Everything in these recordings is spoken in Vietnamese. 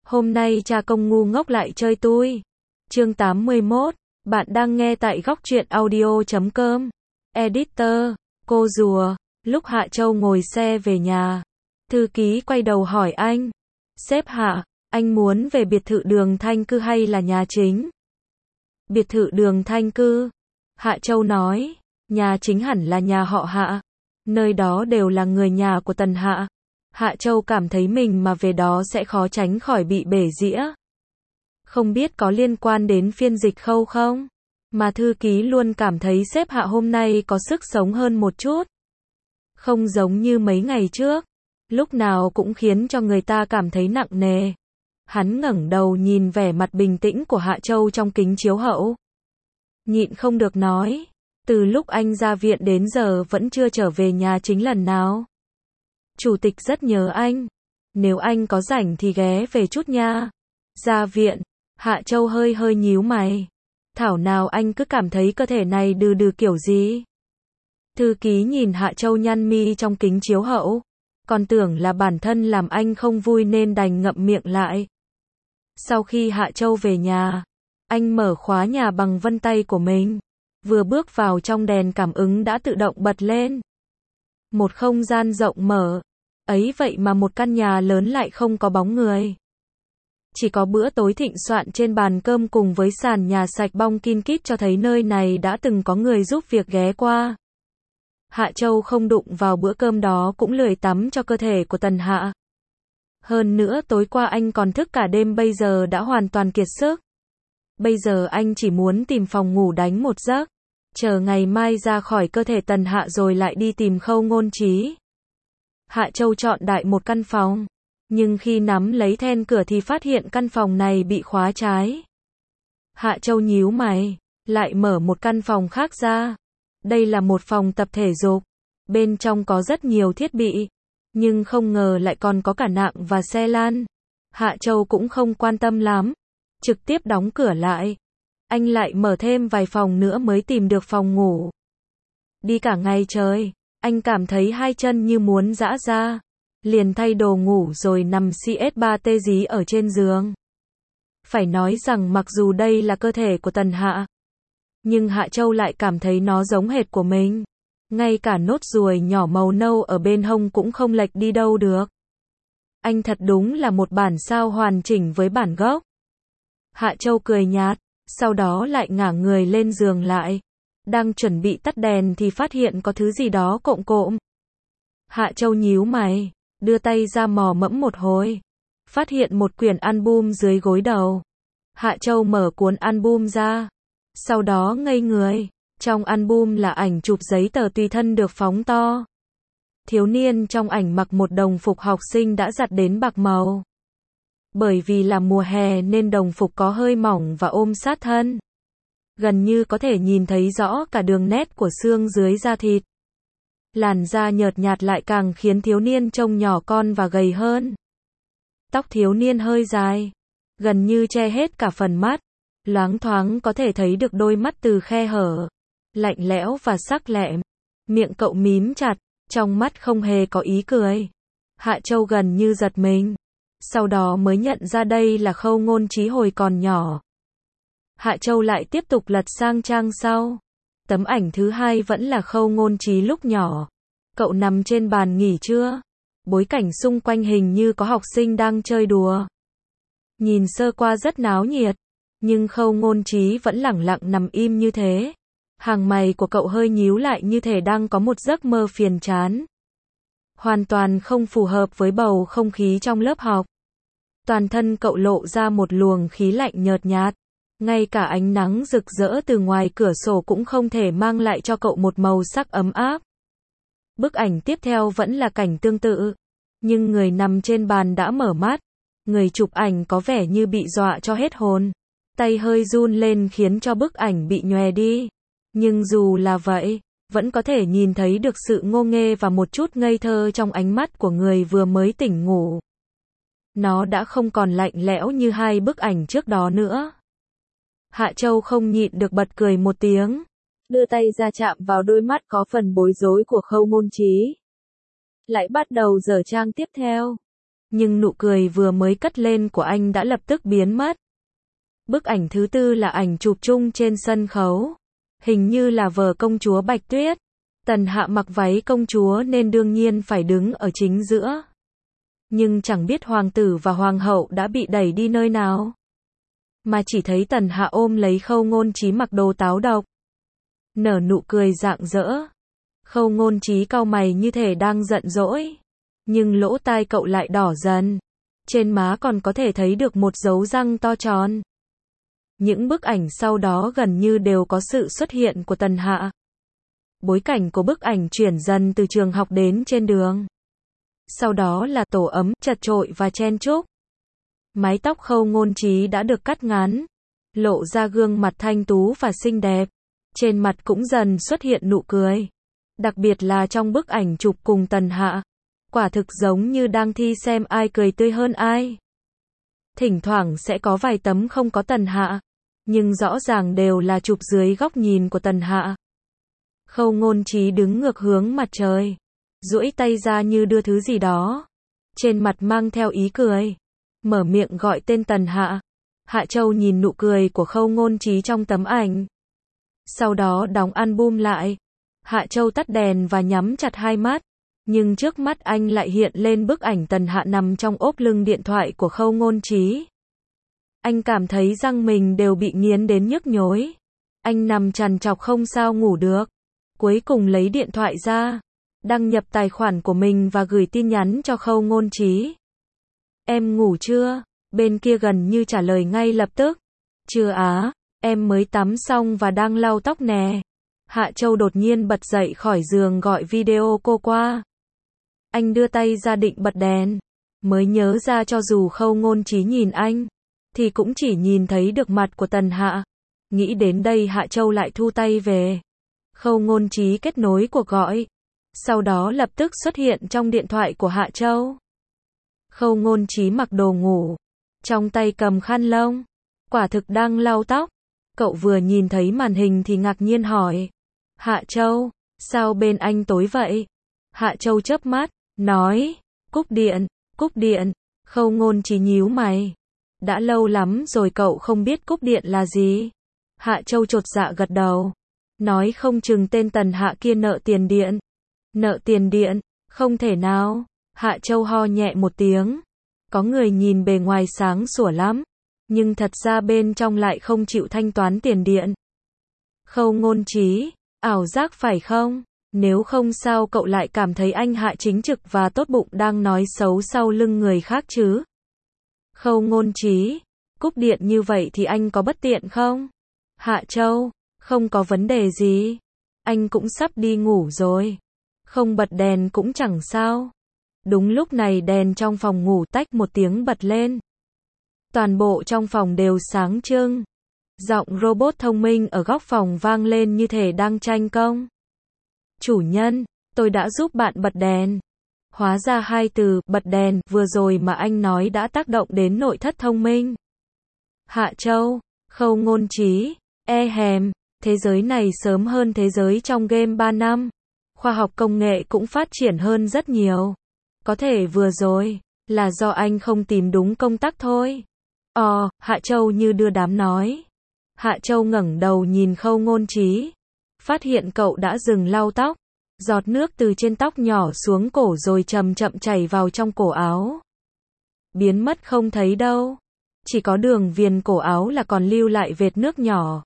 Hôm nay cha công ngu ngốc lại chơi tui. Chương 81, bạn đang nghe tại góc truyện audio.com. Editor, cô rùa. Lúc Hạ Châu ngồi xe về nhà, thư ký quay đầu hỏi anh. Sếp Hạ, anh muốn về biệt thự Đường Thanh Cư hay là nhà chính? Biệt thự Đường Thanh Cư. Hạ Châu nói, nhà chính hẳn là nhà họ Hạ. Nơi đó đều là người nhà của Tần Hạ. Hạ Châu cảm thấy mình mà về đó sẽ khó tránh khỏi bị bể dĩa. Không biết có liên quan đến phiên dịch khâu không? Mà thư ký luôn cảm thấy sếp Hạ hôm nay có sức sống hơn một chút. Không giống như mấy ngày trước. Lúc nào cũng khiến cho người ta cảm thấy nặng nề. Hắn ngẩng đầu nhìn vẻ mặt bình tĩnh của Hạ Châu trong kính chiếu hậu. Nhịn không được nói. Từ lúc anh ra viện đến giờ vẫn chưa trở về nhà chính lần nào. Chủ tịch rất nhớ anh. Nếu anh có rảnh thì ghé về chút nha. Ra viện. Hạ Châu hơi hơi nhíu mày. Thảo nào anh cứ cảm thấy cơ thể này đừ đừ kiểu gì. Thư ký nhìn Hạ Châu nhăn mi trong kính chiếu hậu. Còn tưởng là bản thân làm anh không vui nên đành ngậm miệng lại. Sau khi Hạ Châu về nhà, anh mở khóa nhà bằng vân tay của mình. Vừa bước vào trong đèn cảm ứng đã tự động bật lên. Một không gian rộng mở. Ấy vậy mà một căn nhà lớn lại không có bóng người. Chỉ có bữa tối thịnh soạn trên bàn cơm cùng với sàn nhà sạch bong kin kít cho thấy nơi này đã từng có người giúp việc ghé qua. Hạ Châu không đụng vào bữa cơm đó cũng lười tắm cho cơ thể của Tần Hạ. Hơn nữa tối qua anh còn thức cả đêm bây giờ đã hoàn toàn kiệt sức. Bây giờ anh chỉ muốn tìm phòng ngủ đánh một giấc. Chờ ngày mai ra khỏi cơ thể Tần Hạ rồi lại đi tìm Khâu Ngôn Trí. Hạ Châu chọn đại một căn phòng. Nhưng khi nắm lấy then cửa thì phát hiện căn phòng này bị khóa trái. Hạ Châu nhíu mày, lại mở một căn phòng khác ra. Đây là một phòng tập thể dục. Bên trong có rất nhiều thiết bị. Nhưng không ngờ lại còn có cả nạng và xe lăn. Hạ Châu cũng không quan tâm lắm. Trực tiếp đóng cửa lại. Anh lại mở thêm vài phòng nữa mới tìm được phòng ngủ. Đi cả ngày trời, anh cảm thấy hai chân như muốn giã ra. Liền thay đồ ngủ rồi nằm CS3T dí ở trên giường. Phải nói rằng mặc dù đây là cơ thể của Tần Hạ, nhưng Hạ Châu lại cảm thấy nó giống hệt của mình. Ngay cả nốt ruồi nhỏ màu nâu ở bên hông cũng không lệch đi đâu được. Anh thật đúng là một bản sao hoàn chỉnh với bản gốc. Hạ Châu cười nhạt, sau đó lại ngả người lên giường lại. Đang chuẩn bị tắt đèn thì phát hiện có thứ gì đó cộm cộm. Hạ Châu nhíu mày, đưa tay ra mò mẫm một hồi. Phát hiện một quyển album dưới gối đầu. Hạ Châu mở cuốn album ra. Sau đó ngây người. Trong album là ảnh chụp giấy tờ tùy thân được phóng to. Thiếu niên trong ảnh mặc một đồng phục học sinh đã giặt đến bạc màu. Bởi vì là mùa hè nên đồng phục có hơi mỏng và ôm sát thân. Gần như có thể nhìn thấy rõ cả đường nét của xương dưới da thịt. Làn da nhợt nhạt lại càng khiến thiếu niên trông nhỏ con và gầy hơn. Tóc thiếu niên hơi dài, gần như che hết cả phần mắt. Loáng thoáng có thể thấy được đôi mắt từ khe hở, lạnh lẽo và sắc lẹm. Miệng cậu mím chặt, trong mắt không hề có ý cười. Hạ Châu gần như giật mình. Sau đó mới nhận ra đây là Khâu Ngôn Trí hồi còn nhỏ. Hạ Châu lại tiếp tục lật sang trang sau. Tấm ảnh thứ hai vẫn là Khâu Ngôn Trí lúc nhỏ. Cậu nằm trên bàn nghỉ trưa. Bối cảnh xung quanh hình như có học sinh đang chơi đùa. Nhìn sơ qua rất náo nhiệt. Nhưng Khâu Ngôn Trí vẫn lẳng lặng nằm im như thế. Hàng mày của cậu hơi nhíu lại như thể đang có một giấc mơ phiền chán. Hoàn toàn không phù hợp với bầu không khí trong lớp học. Toàn thân cậu lộ ra một luồng khí lạnh nhợt nhạt. Ngay cả ánh nắng rực rỡ từ ngoài cửa sổ cũng không thể mang lại cho cậu một màu sắc ấm áp. Bức ảnh tiếp theo vẫn là cảnh tương tự. Nhưng người nằm trên bàn đã mở mắt. Người chụp ảnh có vẻ như bị dọa cho hết hồn. Tay hơi run lên khiến cho bức ảnh bị nhòe đi. Nhưng dù là vậy, vẫn có thể nhìn thấy được sự ngô nghê và một chút ngây thơ trong ánh mắt của người vừa mới tỉnh ngủ. Nó đã không còn lạnh lẽo như hai bức ảnh trước đó nữa. Hạ Châu không nhịn được bật cười một tiếng. Đưa tay ra chạm vào đôi mắt có phần bối rối của Khâu Ngôn Trí. Lại bắt đầu dở trang tiếp theo. Nhưng nụ cười vừa mới cất lên của anh đã lập tức biến mất. Bức ảnh thứ tư là ảnh chụp chung trên sân khấu. Hình như là vở công chúa Bạch Tuyết. Tần Hạ mặc váy công chúa nên đương nhiên phải đứng ở chính giữa. Nhưng chẳng biết hoàng tử và hoàng hậu đã bị đẩy đi nơi nào. Mà chỉ thấy Tần Hạ ôm lấy Khâu Ngôn Trí mặc đồ táo độc. Nở nụ cười rạng rỡ. Khâu Ngôn Trí cau mày như thể đang giận dỗi. Nhưng lỗ tai cậu lại đỏ dần. Trên má còn có thể thấy được một dấu răng to tròn. Những bức ảnh sau đó gần như đều có sự xuất hiện của Tần Hạ. Bối cảnh của bức ảnh chuyển dần từ trường học đến trên đường. Sau đó là tổ ấm, chật chội và chen chúc. Mái tóc Khâu Ngôn Trí đã được cắt ngắn, lộ ra gương mặt thanh tú và xinh đẹp. Trên mặt cũng dần xuất hiện nụ cười. Đặc biệt là trong bức ảnh chụp cùng Tần Hạ. Quả thực giống như đang thi xem ai cười tươi hơn ai. Thỉnh thoảng sẽ có vài tấm không có Tần Hạ. Nhưng rõ ràng đều là chụp dưới góc nhìn của Tần Hạ. Khâu Ngôn Trí đứng ngược hướng mặt trời. Duỗi tay ra như đưa thứ gì đó. Trên mặt mang theo ý cười. Mở miệng gọi tên Tần Hạ. Hạ Châu nhìn nụ cười của Khâu Ngôn Trí trong tấm ảnh. Sau đó đóng album lại. Hạ Châu tắt đèn và nhắm chặt hai mắt. Nhưng trước mắt anh lại hiện lên bức ảnh Tần Hạ nằm trong ốp lưng điện thoại của Khâu Ngôn Trí. Anh cảm thấy răng mình đều bị nghiến đến nhức nhối. Anh nằm trằn trọc không sao ngủ được. Cuối cùng lấy điện thoại ra. Đăng nhập tài khoản của mình và gửi tin nhắn cho Khâu Ngôn Trí. Em ngủ chưa? Bên kia gần như trả lời ngay lập tức. Chưa á, em mới tắm xong và đang lau tóc nè. Hạ Châu đột nhiên bật dậy khỏi giường gọi video cô qua. Anh đưa tay ra định bật đèn. Mới nhớ ra cho dù Khâu Ngôn Trí nhìn anh, thì cũng chỉ nhìn thấy được mặt của Tần Hạ. Nghĩ đến đây Hạ Châu lại thu tay về. Khâu Ngôn Trí kết nối cuộc gọi. Sau đó lập tức xuất hiện trong điện thoại của Hạ Châu. Khâu Ngôn Trí mặc đồ ngủ. Trong tay cầm khăn lông. Quả thực đang lau tóc. Cậu vừa nhìn thấy màn hình thì ngạc nhiên hỏi. Hạ Châu, sao bên anh tối vậy? Hạ Châu chớp mắt, nói. Cúp điện, cúp điện. Khâu Ngôn Trí nhíu mày. Đã lâu lắm rồi cậu không biết cúp điện là gì. Hạ Châu chột dạ gật đầu. Nói không chừng tên Tần Hạ kia nợ tiền điện. Nợ tiền điện, không thể nào. Hạ Châu ho nhẹ một tiếng. Có người nhìn bề ngoài sáng sủa lắm. Nhưng thật ra bên trong lại không chịu thanh toán tiền điện. Khâu Ngôn Trí, ảo giác phải không? Nếu không sao cậu lại cảm thấy anh Hạ chính trực và tốt bụng đang nói xấu sau lưng người khác chứ? Khâu Ngôn Trí, cúp điện như vậy thì anh có bất tiện không? Hạ Châu, không có vấn đề gì. Anh cũng sắp đi ngủ rồi. Không bật đèn cũng chẳng sao. Đúng lúc này đèn trong phòng ngủ tách một tiếng bật lên. Toàn bộ trong phòng đều sáng trưng. Giọng robot thông minh ở góc phòng vang lên như thể đang tranh công. Chủ nhân, tôi đã giúp bạn bật đèn. Hóa ra hai từ bật đèn vừa rồi mà anh nói đã tác động đến nội thất thông minh. Hạ Châu, Khâu Ngôn Trí, hèm, thế giới này sớm hơn thế giới trong game 3 năm. Khoa học công nghệ cũng phát triển hơn rất nhiều. Có thể vừa rồi là do anh không tìm đúng công tắc thôi. Hạ Châu như đưa đám nói. Hạ Châu ngẩng đầu nhìn Khâu Ngôn Trí. Phát hiện cậu đã dừng lau tóc. Giọt nước từ trên tóc nhỏ xuống cổ rồi chậm chậm chảy vào trong cổ áo. Biến mất không thấy đâu. Chỉ có đường viền cổ áo là còn lưu lại vệt nước nhỏ.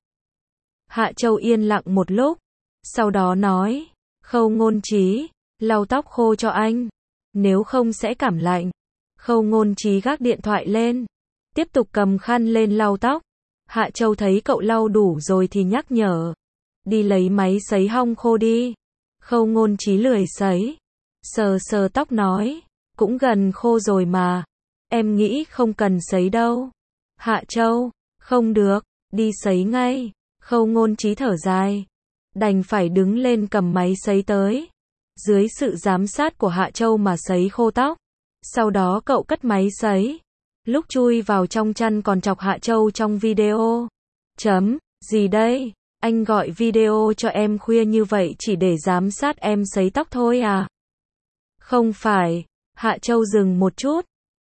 Hạ Châu yên lặng một lúc. Sau đó nói. Khâu Ngôn Trí, lau tóc khô cho anh. Nếu không sẽ cảm lạnh. Khâu Ngôn Trí gác điện thoại lên. Tiếp tục cầm khăn lên lau tóc. Hạ Châu thấy cậu lau đủ rồi thì nhắc nhở. Đi lấy máy sấy hong khô đi. Khâu Ngôn Trí lười sấy. Sờ sờ tóc nói. Cũng gần khô rồi mà. Em nghĩ không cần sấy đâu. Hạ Châu, không được, đi sấy ngay. Khâu Ngôn Trí thở dài. Đành phải đứng lên cầm máy sấy tới. Dưới sự giám sát của Hạ Châu mà sấy khô tóc. Sau đó cậu cất máy sấy. Lúc chui vào trong chăn còn chọc Hạ Châu trong video. Gì đây? Anh gọi video cho em khuya như vậy chỉ để giám sát em sấy tóc thôi à? Không phải. Hạ Châu dừng một chút.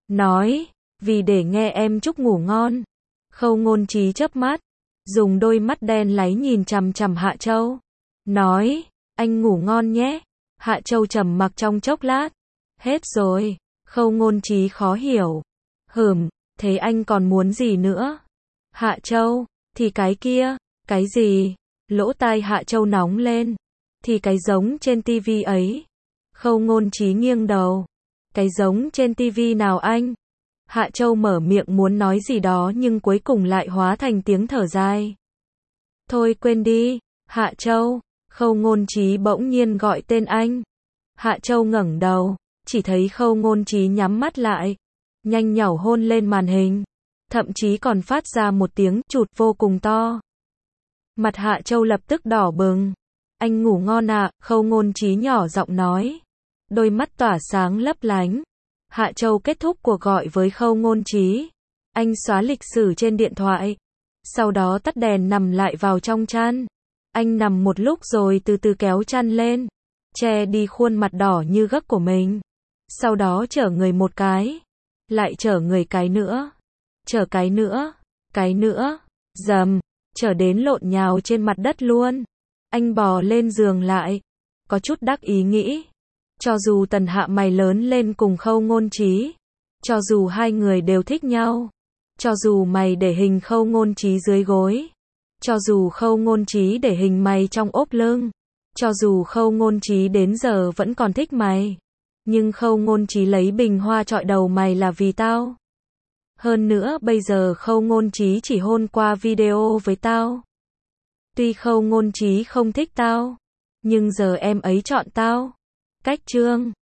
nói, vì để nghe em chúc ngủ ngon. Khâu Ngôn Trí chớp mắt, dùng đôi mắt đen láy nhìn chằm chằm Hạ Châu, nói, anh ngủ ngon nhé. Hạ Châu trầm mặc trong chốc lát, hết rồi. Khâu Ngôn Trí khó hiểu, thế anh còn muốn gì nữa? Hạ Châu, thì cái kia, cái gì? Lỗ tai Hạ Châu nóng lên, thì cái giống trên tivi ấy. Khâu Ngôn Trí nghiêng đầu, cái giống trên tivi nào anh? Hạ Châu mở miệng muốn nói gì đó nhưng cuối cùng lại hóa thành tiếng thở dài. Thôi quên đi, Hạ Châu. Khâu Ngôn Trí bỗng nhiên gọi tên anh. Hạ Châu ngẩng đầu, chỉ thấy Khâu Ngôn Trí nhắm mắt lại, nhanh nhảu hôn lên màn hình, thậm chí còn phát ra một tiếng chụt vô cùng to. Mặt Hạ Châu lập tức đỏ bừng. Anh ngủ ngon ạ, Khâu Ngôn Trí nhỏ giọng nói, đôi mắt tỏa sáng lấp lánh. Hạ Châu kết thúc cuộc gọi với Khâu Ngôn Trí. Anh xóa lịch sử trên điện thoại, sau đó tắt đèn nằm lại vào trong chăn. Anh nằm một lúc rồi từ từ kéo chăn lên, che đi khuôn mặt đỏ như gấc của mình. Sau đó chở người một cái, lại chở người cái nữa, chở cái nữa, dầm, chở đến lộn nhào trên mặt đất luôn. Anh bò lên giường lại, có chút đắc ý nghĩ, cho dù Tần Hạ mày lớn lên cùng Khâu Ngôn Trí, cho dù hai người đều thích nhau, cho dù mày để hình Khâu Ngôn Trí dưới gối, cho dù Khâu Ngôn Trí để hình mày trong ốp lưng, cho dù Khâu Ngôn Trí đến giờ vẫn còn thích mày, nhưng Khâu Ngôn Trí lấy bình hoa chọi đầu mày là vì tao. Hơn nữa bây giờ Khâu Ngôn Trí chỉ hôn qua video với tao. Tuy Khâu Ngôn Trí không thích tao, nhưng giờ em ấy chọn tao. Cách chương